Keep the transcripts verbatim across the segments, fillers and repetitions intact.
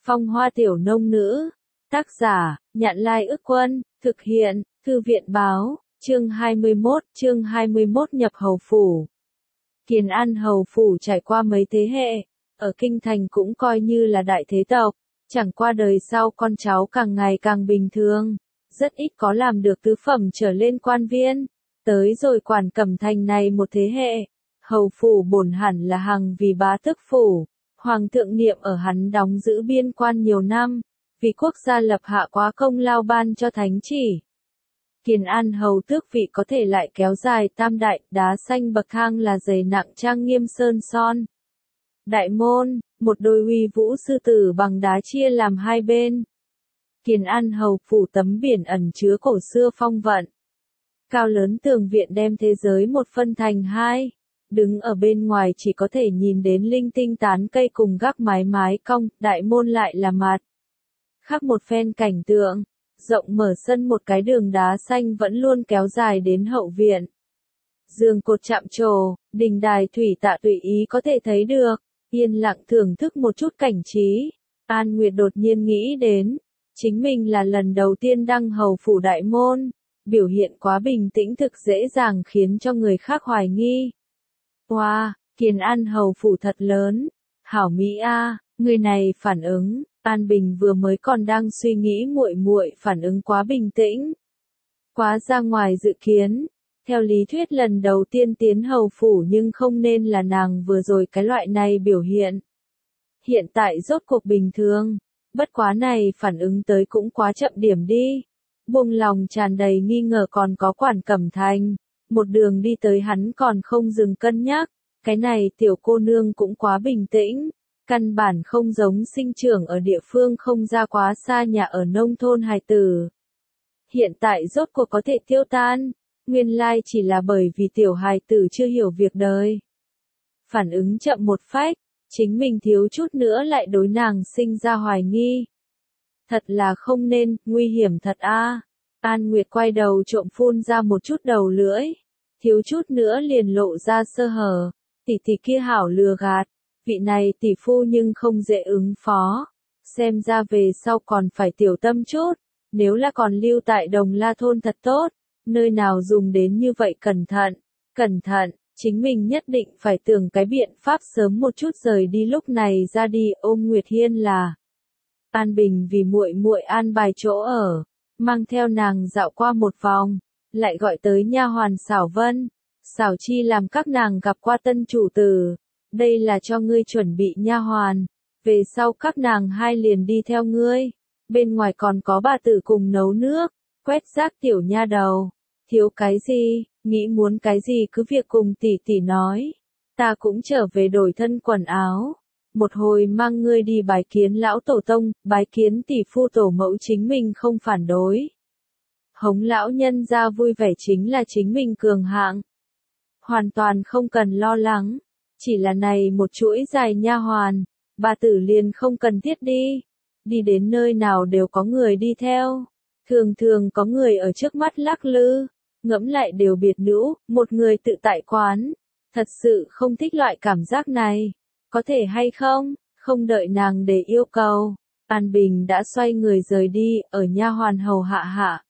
Phong hoa tiểu nông nữ. Tác giả, Nhạn Lai Ức Quân, thực hiện, Thư viện Báo, chương hai mươi mốt, chương hai mươi mốt nhập hầu phủ. Kiền An hầu phủ trải qua mấy thế hệ, ở kinh thành cũng coi như là đại thế tộc, chẳng qua đời sau con cháu càng ngày càng bình thường, rất ít có làm được tứ phẩm trở lên quan viên. Tới rồi Quản Cẩm Thành này một thế hệ, hầu phủ bổn hẳn là hằng vì bá tước phủ, hoàng thượng niệm ở hắn đóng giữ biên quan nhiều năm, vì quốc gia lập hạ quá công lao ban cho thánh chỉ. Kiền An hầu tước vị có thể lại kéo dài tam đại, đá xanh bậc thang là dày nặng trang nghiêm sơn son. Đại môn, một đôi uy vũ sư tử bằng đá chia làm hai bên. Kiền An hầu phủ tấm biển ẩn chứa cổ xưa phong vận. Cao lớn tường viện đem thế giới một phân thành hai. Đứng ở bên ngoài chỉ có thể nhìn đến linh tinh tán cây cùng gác mái mái cong, đại môn lại là mặt. Khác một phen cảnh tượng, rộng mở sân một cái đường đá xanh vẫn luôn kéo dài đến hậu viện. Giường cột chạm trổ, đình đài thủy tạ tùy ý có thể thấy được, yên lặng thưởng thức một chút cảnh trí. An Nguyệt đột nhiên nghĩ đến, chính mình là lần đầu tiên đăng hầu phủ đại môn, biểu hiện quá bình tĩnh thực dễ dàng khiến cho người khác hoài nghi. Wow, Kiền An hầu phủ thật lớn, hảo mỹ a, người này phản ứng. An Bình vừa mới còn đang suy nghĩ muội muội phản ứng quá bình tĩnh, quá ra ngoài dự kiến. Theo lý thuyết lần đầu tiên tiến hầu phủ nhưng không nên là nàng vừa rồi cái loại này biểu hiện. Hiện tại rốt cuộc bình thường, bất quá này phản ứng tới cũng quá chậm điểm đi. Buông lòng tràn đầy nghi ngờ còn có Quản Cẩm Thành, một đường đi tới hắn còn không dừng cân nhắc, cái này tiểu cô nương cũng quá bình tĩnh. Căn bản không giống sinh trưởng ở địa phương không ra quá xa nhà ở nông thôn hài tử. Hiện tại rốt cuộc có thể tiêu tan, nguyên lai chỉ là bởi vì tiểu hài tử chưa hiểu việc đời. Phản ứng chậm một phách, chính mình thiếu chút nữa lại đối nàng sinh ra hoài nghi. Thật là không nên, nguy hiểm thật a. An Nguyệt quay đầu trộm phun ra một chút đầu lưỡi, thiếu chút nữa liền lộ ra sơ hở, tỷ tỷ kia hảo lừa gạt. Vị này tỷ phu nhưng không dễ ứng phó, xem ra về sau còn phải tiểu tâm chút, nếu là còn lưu tại Đồng La thôn thật tốt, nơi nào dùng đến như vậy cẩn thận, cẩn thận, chính mình nhất định phải tưởng cái biện pháp sớm một chút rời đi lúc này ra đi. Ôm Nguyệt Hiên là An Bình vì muội muội an bài chỗ ở, mang theo nàng dạo qua một vòng, lại gọi tới nha hoàn Xảo Vân, Xảo Chi làm các nàng gặp qua tân chủ tử. Đây là cho ngươi chuẩn bị nha hoàn, về sau các nàng hai liền đi theo ngươi, bên ngoài còn có bà tử cùng nấu nước, quét rác tiểu nha đầu, thiếu cái gì, nghĩ muốn cái gì cứ việc cùng tỷ tỷ nói, ta cũng trở về đổi thân quần áo, một hồi mang ngươi đi bái kiến lão tổ tông, bái kiến tỷ phu tổ mẫu chính mình không phản đối. Hống lão nhân ra vui vẻ chính là chính mình cường hạng, hoàn toàn không cần lo lắng. Chỉ là này một chuỗi dài nha hoàn, bà tử liền không cần thiết đi. Đi đến nơi nào đều có người đi theo. Thường thường có người ở trước mắt lắc lư. Ngẫm lại đều biệt nữ, một người tự tại quán. Thật sự không thích loại cảm giác này. Có thể hay không? Không đợi nàng để yêu cầu. An Bình đã xoay người rời đi, ở nha hoàn hầu hạ hạ.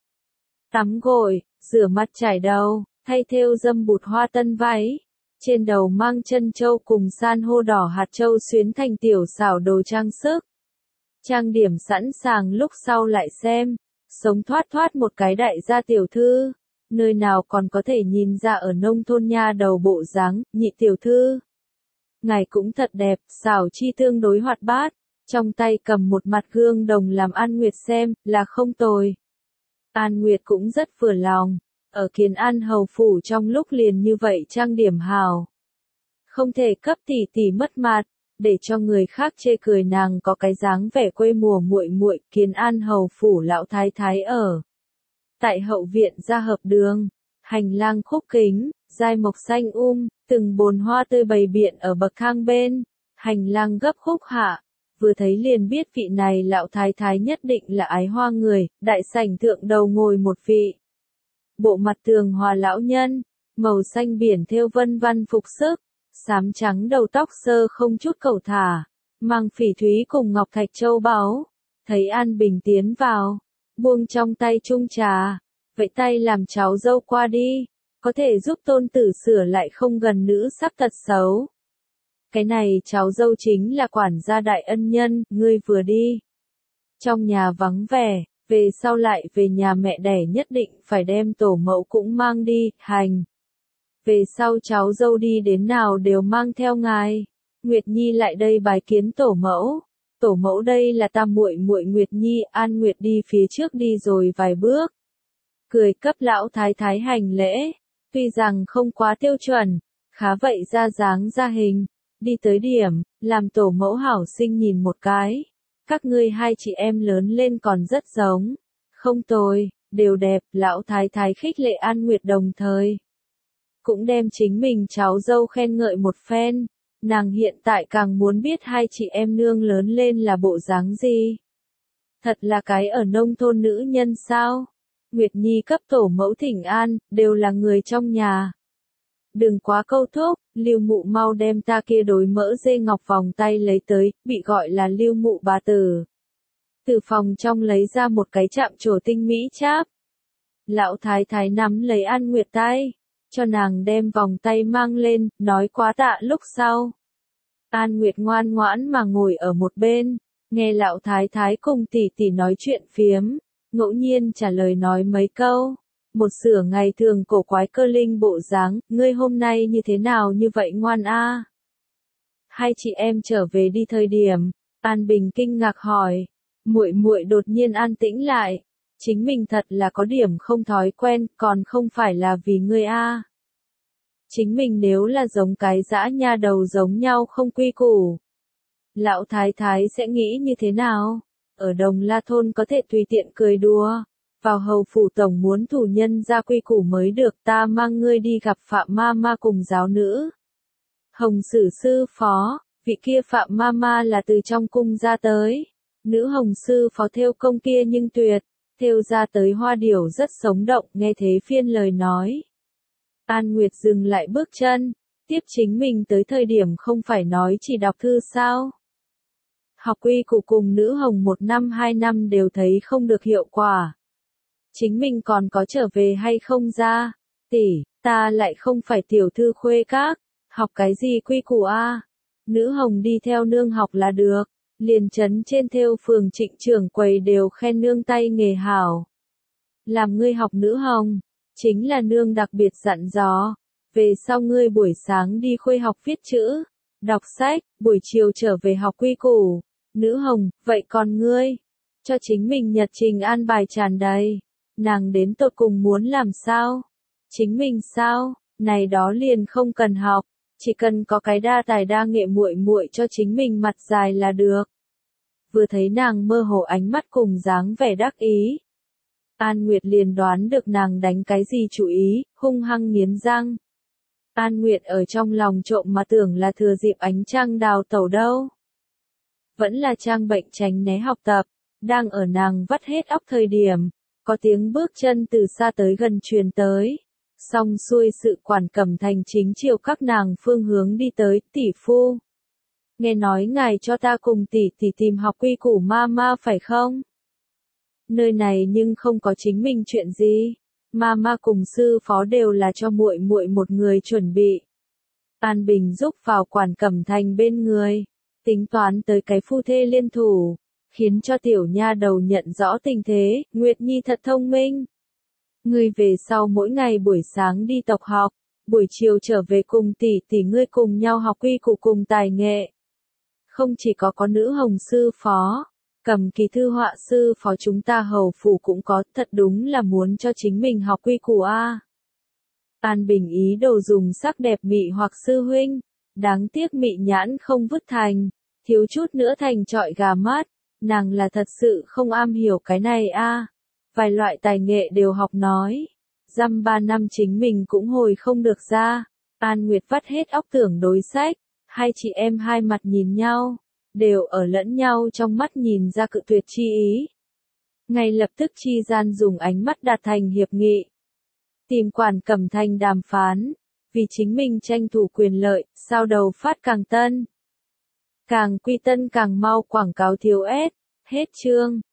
Tắm gội, rửa mặt chải đầu, thay thêu dâm bụt hoa tân váy. Trên đầu mang chân châu cùng san hô đỏ hạt châu xuyến thành tiểu xảo đồ trang sức. Trang điểm sẵn sàng lúc sau lại xem, sống thoát thoát một cái đại gia tiểu thư, nơi nào còn có thể nhìn ra ở nông thôn nha đầu bộ dáng, nhị tiểu thư. Ngài cũng thật đẹp, Xảo Chi tương đối hoạt bát, trong tay cầm một mặt gương đồng làm An Nguyệt xem, là không tồi. An Nguyệt cũng rất vừa lòng. Ở Kiền An hầu phủ trong lúc liền như vậy trang điểm hào. Không thể cấp tỷ tỷ mất mặt, để cho người khác chê cười nàng có cái dáng vẻ quê mùa muội muội. Kiền An hầu phủ lão thái thái ở tại hậu viện ra hợp đường, hành lang khúc kính, giai mộc xanh um, từng bồn hoa tươi bày biện ở bậc thang bên, hành lang gấp khúc hạ. Vừa thấy liền biết vị này lão thái thái nhất định là ái hoa người, đại sảnh thượng đầu ngồi một vị. Bộ mặt tường hòa lão nhân, màu xanh biển thêu vân văn phục sức, xám trắng đầu tóc sơ không chút cầu thả, mang phỉ thúy cùng ngọc thạch châu báu. Thấy An Bình tiến vào, buông trong tay chung trà, vẫy tay làm cháu dâu qua đi, có thể giúp tôn tử sửa lại không gần nữ sắc tật xấu. Cái này cháu dâu chính là quản gia đại ân nhân, ngươi vừa đi. Trong nhà vắng vẻ, về sau lại về nhà mẹ đẻ nhất định phải đem tổ mẫu cũng mang đi, hành. Về sau cháu dâu đi đến nào đều mang theo ngài. Nguyệt Nhi lại đây bái kiến tổ mẫu. Tổ mẫu đây là ta muội muội Nguyệt Nhi, An Nguyệt đi phía trước đi rồi vài bước. Cười cấp lão thái thái hành lễ, tuy rằng không quá tiêu chuẩn, khá vậy ra dáng ra hình, đi tới điểm, làm tổ mẫu hảo sinh nhìn một cái. Các ngươi hai chị em lớn lên còn rất giống, không tồi, đều đẹp, lão thái thái khích lệ An Nguyệt đồng thời. Cũng đem chính mình cháu dâu khen ngợi một phen, nàng hiện tại càng muốn biết hai chị em nương lớn lên là bộ dáng gì. Thật là cái ở nông thôn nữ nhân sao? Nguyệt Nhi cấp tổ mẫu thỉnh an, đều là người trong nhà. Đừng quá câu thúc, Lưu Mụ mau đem ta kia đối mỡ dê ngọc vòng tay lấy tới, bị gọi là Lưu Mụ bà tử. Từ phòng trong lấy ra một cái chạm trổ tinh mỹ cháp. Lão thái thái nắm lấy An Nguyệt tay, cho nàng đem vòng tay mang lên, nói quá tạ lúc sau. An Nguyệt ngoan ngoãn mà ngồi ở một bên, nghe lão thái thái cùng tỷ tỷ nói chuyện phiếm, ngẫu nhiên trả lời nói mấy câu. Một sửa ngày thường cổ quái cơ linh bộ dáng, ngươi hôm nay như thế nào như vậy ngoan a? Hai chị em trở về đi thời điểm, An Bình kinh ngạc hỏi, muội muội đột nhiên an tĩnh lại, chính mình thật là có điểm không thói quen, còn không phải là vì ngươi a. Chính mình nếu là giống cái dã nha đầu giống nhau không quy củ. Lão thái thái sẽ nghĩ như thế nào? Ở Đồng La Thôn có thể tùy tiện cười đùa. Vào hầu phủ tổng muốn thủ nhân ra quy củ mới được, ta mang ngươi đi gặp Phạm Ma Ma cùng giáo nữ. Hồng Sử sư phó, vị kia Phạm Ma Ma là từ trong cung ra tới. Nữ Hồng sư phó thêu công kia nhưng tuyệt, thêu ra tới hoa điểu rất sống động, nghe thế phiên lời nói. An Nguyệt dừng lại bước chân, tiếp chính mình tới thời điểm không phải nói chỉ đọc thư sao. Học quy củ cùng nữ Hồng một năm hai năm đều thấy không được hiệu quả. Chính mình còn có trở về hay không ra? Tỷ, ta lại không phải tiểu thư khuê các, học cái gì quy củ a? Nữ Hồng đi theo nương học là được, liền trấn trên thêu phường Trịnh trưởng quầy đều khen nương tay nghề hảo. Làm ngươi học nữ Hồng, chính là nương đặc biệt dặn dò, về sau ngươi buổi sáng đi khuê học viết chữ, đọc sách, buổi chiều trở về học quy củ. Nữ Hồng, vậy còn ngươi? Cho chính mình nhật trình an bài tràn đầy. Nàng đến tột cùng muốn làm sao? Chính mình sao? Này đó liền không cần học, chỉ cần có cái đa tài đa nghệ muội muội cho chính mình mặt dài là được. Vừa thấy nàng mơ hồ ánh mắt cùng dáng vẻ đắc ý, An Nguyệt liền đoán được nàng đánh cái gì chủ ý, hung hăng nghiến răng. An Nguyệt ở trong lòng trộm mà tưởng là thừa dịp ánh trăng đào tẩu đâu. Vẫn là trang bệnh tránh né học tập, đang ở nàng vắt hết óc thời điểm. Có tiếng bước chân từ xa tới gần truyền tới. Xong xuôi sự quản Cẩm Thành chính chiều các nàng phương hướng đi tới, tỷ phu. Nghe nói ngài cho ta cùng tỷ tỷ tìm học quy củ ma ma phải không? Nơi này nhưng không có chính mình chuyện gì. Ma ma cùng sư phó đều là cho muội muội một người chuẩn bị. An Bình giúp vào quản Cẩm Thành bên người. Tính toán tới cái phu thê liên thủ. Khiến cho tiểu nha đầu nhận rõ tình thế, Nguyệt Nhi thật thông minh. Ngươi về sau mỗi ngày buổi sáng đi tộc học, buổi chiều trở về cùng tỷ tỷ ngươi cùng nhau học quy củ cùng tài nghệ. Không chỉ có có nữ Hồng sư phó, Cầm Kỳ thư họa sư phó chúng ta hầu phủ cũng có, thật đúng là muốn cho chính mình học quy củ a. An Bình ý đồ dùng sắc đẹp mị hoặc sư huynh, đáng tiếc mị nhãn không vứt thành, thiếu chút nữa thành trọi gà mắt. Nàng là thật sự không am hiểu cái này a. Vài loại tài nghệ đều học nói. Dăm ba năm chính mình cũng hồi không được ra. An Nguyệt vắt hết óc tưởng đối sách. Hai chị em hai mặt nhìn nhau. Đều ở lẫn nhau trong mắt nhìn ra cự tuyệt chi ý. Ngay lập tức chi gian dùng ánh mắt đạt thành hiệp nghị. Tìm quản Cẩm Thành đàm phán. Vì chính mình tranh thủ quyền lợi, sao đầu phát càng tân. Càng quy tân càng mau quảng cáo thiếu ép. Hết chương.